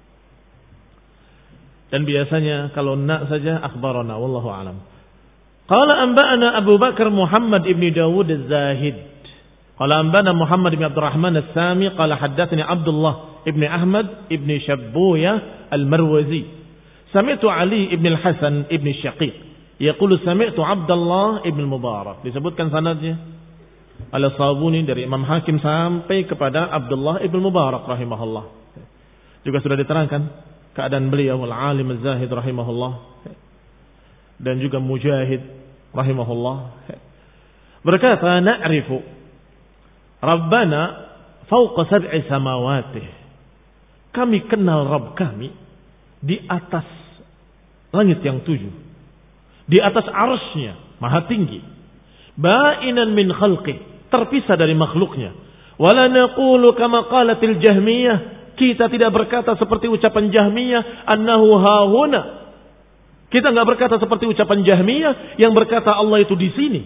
Dan biasanya kalau na saja akhbarana, wallahu alam. Qala anba'ana Abu Bakar Muhammad ibn Dawud Az-Zahid. Qala anba'ana Muhammad ibn Abdurrahman As-Sami qala haddatsani Abdullah ibn Ahmad ibn Shabbuya Al-Marwazi. Sami'tu Ali ibn Al-Hasan ibn Syaqiq yaqulu sami'tu Abdullah ibn Mubarak. Disebutkan sanadnya Al-Sabuni dari Imam Hakim sampai kepada Abdullah ibn Mubarak rahimahullah. Juga sudah diterangkan keadaan beliau al-alim az-zahid rahimahullah dan juga Mujahid rahimahullah berkata na'rifu Rabbana fawqa sab'i samawatih, kami kenal Rabb kami di atas langit yang tujuh, di atas arsy-Nya maha tinggi, ba'inan min khalqih, terpisah dari makhluknya. Wala naqulu kama qalatil Jahmiyah, kita tidak berkata seperti ucapan Jahmiyah annahu hahuna. Kita enggak berkata seperti ucapan Jahmiyah yang berkata Allah itu di sini.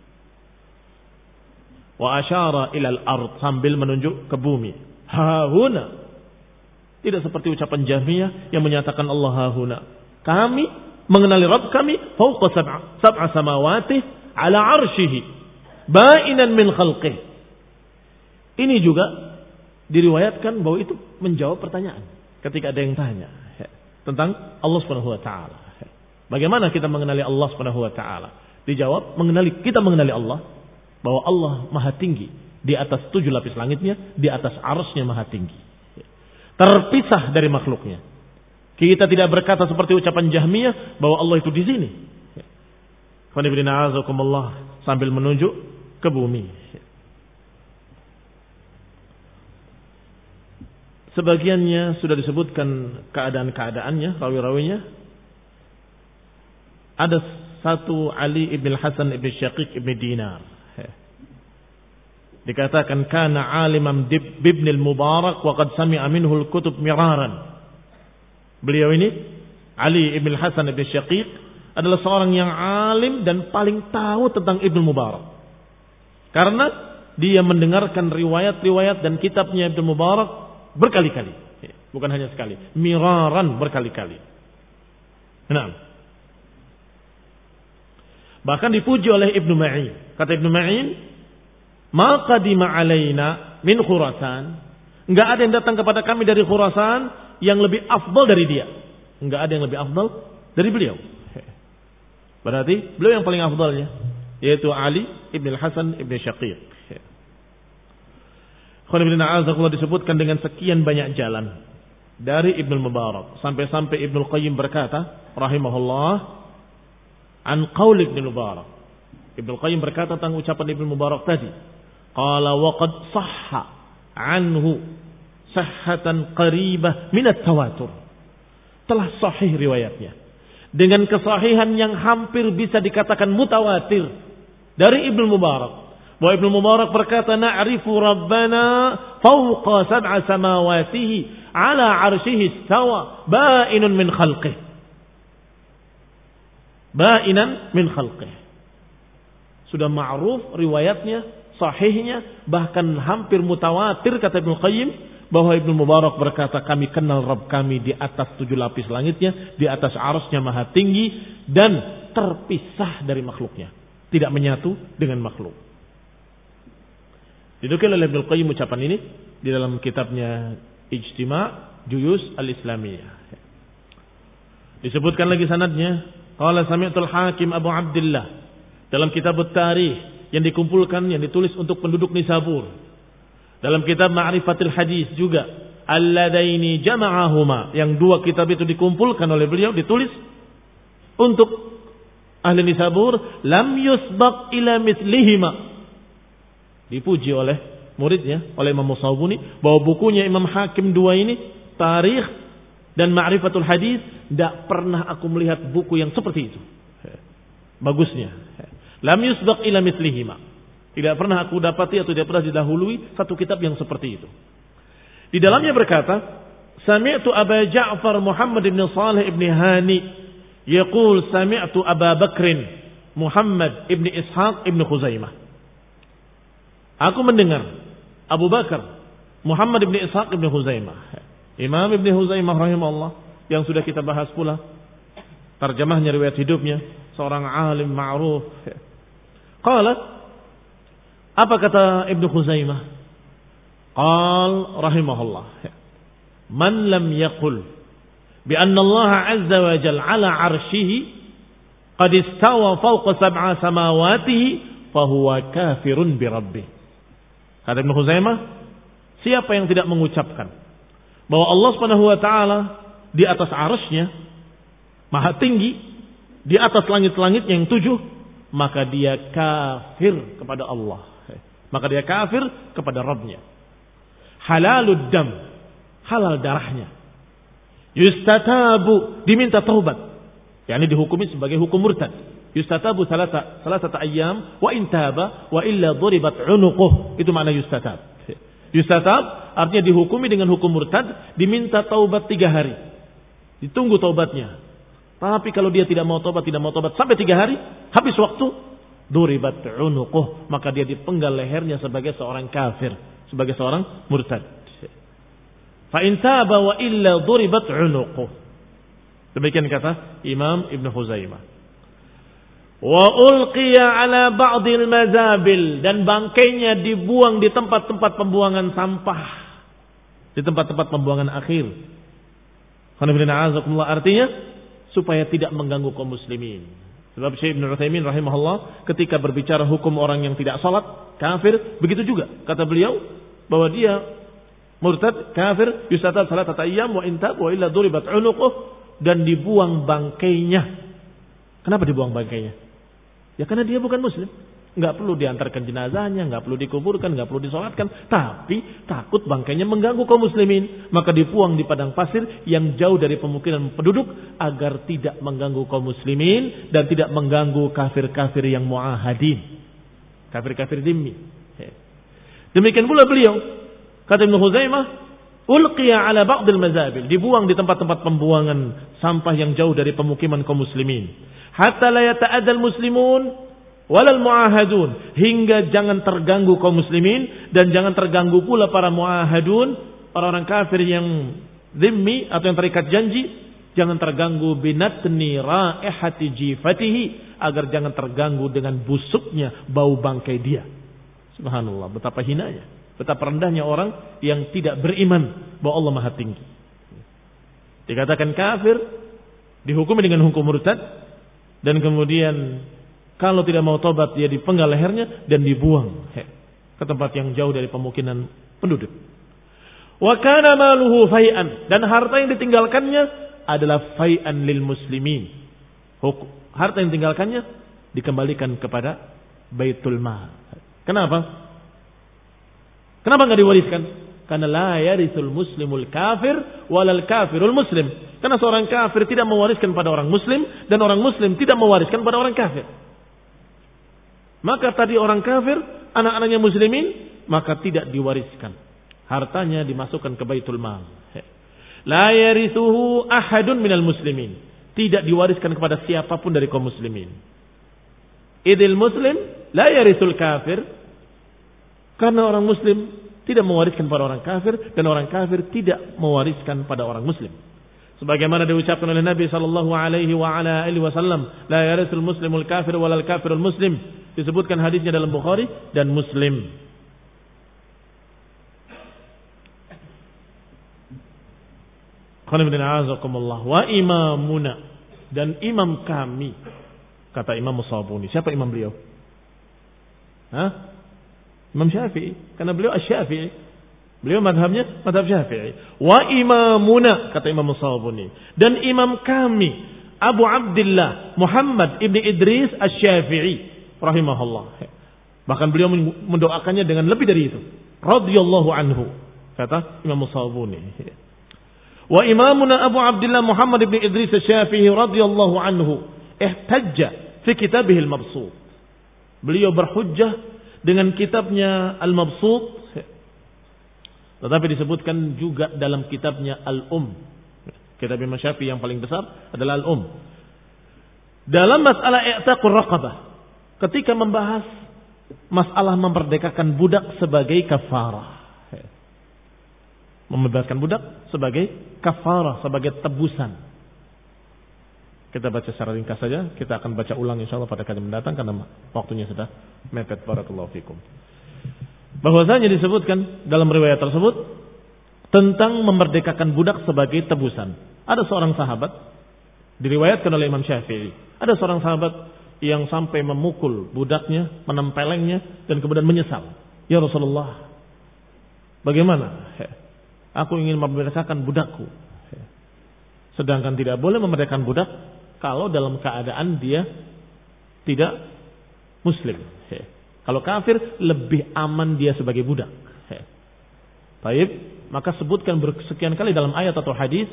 Wa asyara ilal ard, sambil menunjuk ke bumi. Hahuna. Tidak seperti ucapan Jahmiyah yang menyatakan Allah hahuna. Kami mengenali Rabb kami fawqa sab'a sab'a samawati ala arsyihi ba'inan min khalqih. Ini juga diriwayatkan bahwa itu menjawab pertanyaan ketika ada yang tanya tentang Allah Subhanahu wa taala. Bagaimana kita mengenali Allah Subhanahu wa taala? Dijawab, mengenali kita mengenali Allah bahwa Allah Maha tinggi di atas tujuh lapis langitnya, di atas arsy-Nya Maha tinggi. Terpisah dari makhluknya. Kita tidak berkata seperti ucapan Jahmiyah bahwa Allah itu di sini. Sambil menunjuk ke bumi. Sebagiannya sudah disebutkan keadaan-keadaannya, rawi-rawinya. Ada satu Ali ibn Hasan ibn Syaqiq ibn Dinar. Dikatakan kana alimam ibn al-Mubarak wa qad sami'a minhu al-kutub miraran. Beliau ini Ali ibn Hasan ibn Syaqiq adalah seorang yang alim dan paling tahu tentang Ibn Mubarak. Karena dia mendengarkan riwayat-riwayat dan kitabnya Ibn Mubarak berkali-kali, bukan hanya sekali, miraran berkali-kali. Nah, bahkan dipuji oleh Ibnu Ma'in. Kata Ibnu Ma'in, "Ma qadima alaina min Khurasan." Enggak ada yang datang kepada kami dari Khurasan yang lebih afdal dari dia. Enggak ada yang lebih afdal dari beliau. Berarti beliau yang paling afdalnya, yaitu Ali ibn Hasan ibn Syaqiq. Khonibina disebutkan dengan sekian banyak jalan dari Ibnu Mubarak sampai-sampai Ibnu Qayyim berkata rahimahullah an qaul Ibnu Mubarak. Ibnu Qayyim berkata tentang ucapan Ibnu Mubarak tadi, qala wa qad sahha anhu sahhatan qaribah min at-tawatur. Telah sahih riwayatnya dengan kesahihan yang hampir bisa dikatakan mutawatir dari Ibnu Mubarak. Bahwa Ibnu Mubarak berkata, na'rifu Rabbana fawqa sab'a samawatihi ala arsyihi istawa ba'inun min khalqih. Ba'inan min khalqih. Sudah ma'ruf riwayatnya, sahihnya, bahkan hampir mutawatir kata Ibnu Qayyim, bahwa Ibnu Mubarak berkata, kami kenal Rabb kami di atas tujuh lapis langitnya, di atas arsy-Nya Maha tinggi dan terpisah dari makhluknya. tidak menyatu dengan makhluk. Didukil oleh Ibnu Qayyim ucapan ini di dalam kitabnya Ijtima' Juyus Al-Islamiyah. Disebutkan lagi sanadnya, qala sami'tul Hakim Abu Abdullah dalam kitab At-Tarikh yang dikumpulkan, yang ditulis untuk penduduk Nisabur. Dalam kitab Ma'rifatul Hadis juga, alladaini jama'ahuma, yang dua kitab itu dikumpulkan oleh beliau, ditulis untuk ahli Nisabur, lam yusbaq ila mithlihima. Dipuji oleh muridnya, oleh Imam Musawwuni, bahwa bukunya Imam Hakim dua ini, Tarikh dan Ma'rifatul Hadis, tidak pernah aku melihat buku yang seperti itu. Bagusnya. Lam yusbaq ila mithlihima. Tidak pernah aku dapati atau tidak pernah didahului satu kitab yang seperti itu. Di dalamnya berkata, Sami'tu Aba Ja'far Muhammad ibn Salih ibn Hani yaqul sami'tu Aba Bakrin Muhammad ibn Ishaq ibn Khuzaimah. Aku mendengar Abu Bakar Muhammad ibn Ishaq ibn Khuzaimah, Imam ibn Khuzaimah rahimahullah, yang sudah kita bahas pula tarjamahnya, riwayat hidupnya, seorang alim ma'ruf. Qala, apa kata Ibnu Khuzaimah? Qal rahimahullah, man lam yaqul bi anna Allah azza wa jalla ala arshihi qad istawa fawqa sab'a samawatihi fa huwa kafirun bi rabbih. Kata Ibnu Khuzaimah, siapa yang tidak mengucapkan bahwa Allah Subhanahu wa taala di atas arsy-Nya, maha tinggi, di atas langit-langit yang tujuh, maka dia kafir kepada Allah. Maka dia kafir kepada Rabb-Nya. Halalud dam, halal darahnya. Yustatabu, diminta taubat. yakni dihukumi sebagai hukum murtad. Yustatabu salasa salasata ayyam wa intaba wa illa duribat unuquh. Itu makna yustatab. Yustatab artinya dihukumi dengan hukum murtad, diminta taubat tiga hari. Ditunggu taubatnya. Tapi kalau dia tidak mau taubat, tidak mau taubat sampai tiga hari, habis waktu, duribat unuquh, maka dia dipenggal lehernya sebagai seorang kafir, sebagai seorang murtad. Fa in taba wa illa duribat unuquh. Demikian kata Imam Ibn Khuzaimah. Wa ulqiya ala ba'dil mazabil, dan bangkainya dibuang di tempat-tempat pembuangan sampah, di tempat-tempat pembuangan akhir. Artinya supaya tidak mengganggu kaum muslimin. Sebab Syekh Ibn Utsaimin rahimahullah ketika berbicara hukum orang yang tidak salat kafir, begitu juga kata beliau bahwa dia murtad kafir, yusatab salat ayyam wa intab wa illa duribat unuquh, dan dibuang bangkainya. Kenapa dibuang bangkainya? Ya karena dia bukan muslim. Enggak perlu diantarkan jenazahnya, enggak perlu dikuburkan, enggak perlu disolatkan, tapi takut bangkainya mengganggu kaum muslimin, maka dibuang di padang pasir yang jauh dari pemukiman penduduk agar tidak mengganggu kaum muslimin dan tidak mengganggu kafir-kafir yang muahadin, kafir-kafir dhimmi. Demikian pula beliau kata Ibnu Khuzaimah, ulqiya ala ba'dil mazabil, dibuang di tempat-tempat pembuangan sampah yang jauh dari pemukiman kaum muslimin, hatta la yata'addal muslimun walal muahadun, hingga jangan terganggu kaum muslimin dan jangan terganggu pula para muahadun, orang-orang kafir yang dhimmi atau yang terikat janji, jangan terganggu binatni raihati jifatihi, agar jangan terganggu dengan busuknya bau bangkai dia. Subhanallah, betapa hinanya, betapa rendahnya orang yang tidak beriman bahwa Allah Maha Tinggi. Dikatakan kafir, dihukumi dengan hukum murtad, dan kemudian kalau tidak mau tobat dia dipenggal lehernya dan dibuang ke tempat yang jauh dari pemukiman penduduk. Wa kana maluhu fai'an, dan harta yang ditinggalkannya adalah fai'an lil muslimin. Harta yang ditinggalkannya dikembalikan kepada Baitul Mal. Kenapa? Kenapa enggak diwariskan? Karena la yarisul muslimul kafir walal kafirul muslim. Karena seorang kafir tidak mewariskan pada orang muslim dan orang muslim tidak mewariskan pada orang kafir. Maka tadi orang kafir, anak-anaknya muslimin, maka tidak diwariskan. Hartanya dimasukkan ke Baitul Mal. La yarithuhu ahadun minal muslimin. Tidak diwariskan kepada siapapun dari kaum muslimin. Idil muslim la yarithul kafir. Karena orang muslim tidak mewariskan pada orang kafir, dan orang kafir tidak mewariskan pada orang muslim. Sebagaimana diucapkan oleh Nabi sallallahu alaihi wa ala alihi wasallam, la yarisul muslimul kafir walal kafirul muslim. Disebutkan hadisnya dalam Bukhari dan Muslim. Wa imamuna, dan imam kami, kata Imam Musabuni. Siapa imam beliau? Hah? Imam Syafi'i, karena beliau Asy-Syafi'i. Beliau madhabnya madhab Syafi'i. Wa imamuna, kata Imam Musabuni, dan imam kami Abu Abdullah Muhammad ibn Idris Asy-Syafi'i rahimahullah. Bahkan beliau mendoakannya dengan lebih dari itu. Radhiyallahu anhu, kata Imam Musabuni. Wa imamuna Abu Abdullah Muhammad ibn Idris Asy-Syafi'i radhiyallahu anhu ihtajja fi kitabih al-Mabsut. Beliau berhujjah dengan kitabnya Al-Mabsut, tetapi disebutkan juga dalam kitabnya Al-Um. Kitab Imam Syafi'i yang paling besar adalah Al-Um. Dalam masalah i'taqur raqabah, ketika membahas masalah memerdekakan budak sebagai kafarah. Membebaskan budak sebagai kafarah, sebagai tebusan. Kita baca secara ringkas saja, kita akan baca ulang insyaallah pada kali mendatang karena waktunya sudah mepet. Barakallahu fikum. Bahwasanya disebutkan dalam riwayat tersebut tentang memerdekakan budak sebagai tebusan. Ada seorang sahabat, diriwayatkan oleh Imam Syafi'i, ada seorang sahabat yang sampai memukul budaknya, menempelengnya, dan kemudian menyesal. Ya Rasulullah, bagaimana? Aku ingin memerdekakan budakku. Sedangkan tidak boleh memerdekakan budak kalau dalam keadaan dia tidak muslim. Kalau kafir lebih aman dia sebagai budak. Baik, maka sebutkan bersekian kali dalam ayat atau hadis,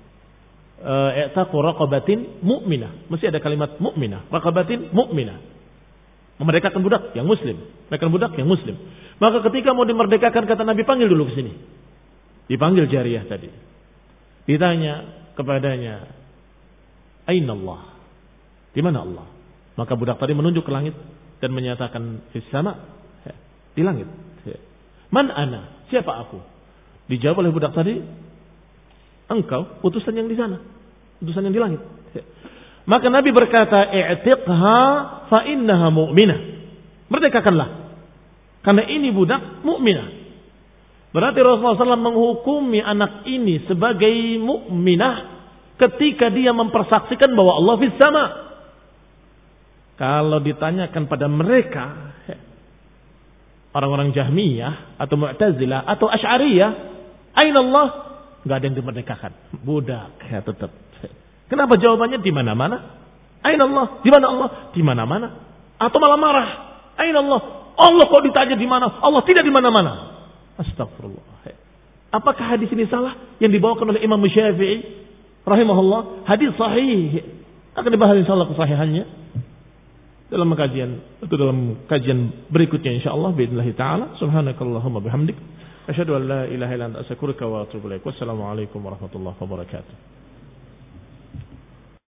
i'taqu raqabatin mu'minah. Mesti ada kalimat mu'minah, raqabatin mu'minah. Memerdekakan budak yang muslim, memerdekakan budak yang muslim. Maka ketika mau dimerdekakan, kata Nabi, panggil dulu ke sini. Dipanggil jariyah tadi. Ditanya kepadanya, aina Allah? Di mana Allah? Maka budak tadi menunjuk ke langit dan menyatakan fis sama, di langit. Man ana? Siapa aku? Dijawab oleh budak tadi, engkau utusan yang di sana, utusan yang di langit. Maka Nabi berkata, i'tiqha fa innaha mu'minah. Merdekakanlah, karena ini budak mukminah. Berarti Rasulullah shallallahu alaihi wasallam menghukumi anak ini sebagai mukminah ketika dia mempersaksikan bahwa Allah fis sama. Kalau ditanyakan pada mereka, orang-orang Jahmiyah atau Mu'tazilah atau Asy'ariyah, aina Allah? Enggak ada yang dimerdekakan. Budak ya tetap. Kenapa jawabannya di mana-mana? Aina Allah? Di mana Allah? Di mana-mana. Atau malah marah. Aina Allah? Allah kok ditanya di mana? Allah tidak di mana-mana. Astagfirullah. Apakah hadis ini salah yang dibawakan oleh Imam Syafi'i rahimahullah? Hadis sahih. Akan dibahas insyaallah kesahihannya dalam kajian atau dalam kajian berikutnya insyaallah باذنillah taala. Subhanakallahumma bihamdik asyhadu an la ilaha illa anta astaghfiruka wa atubu ilaik. Wassalamu alaikum warahmatullahi wabarakatuh.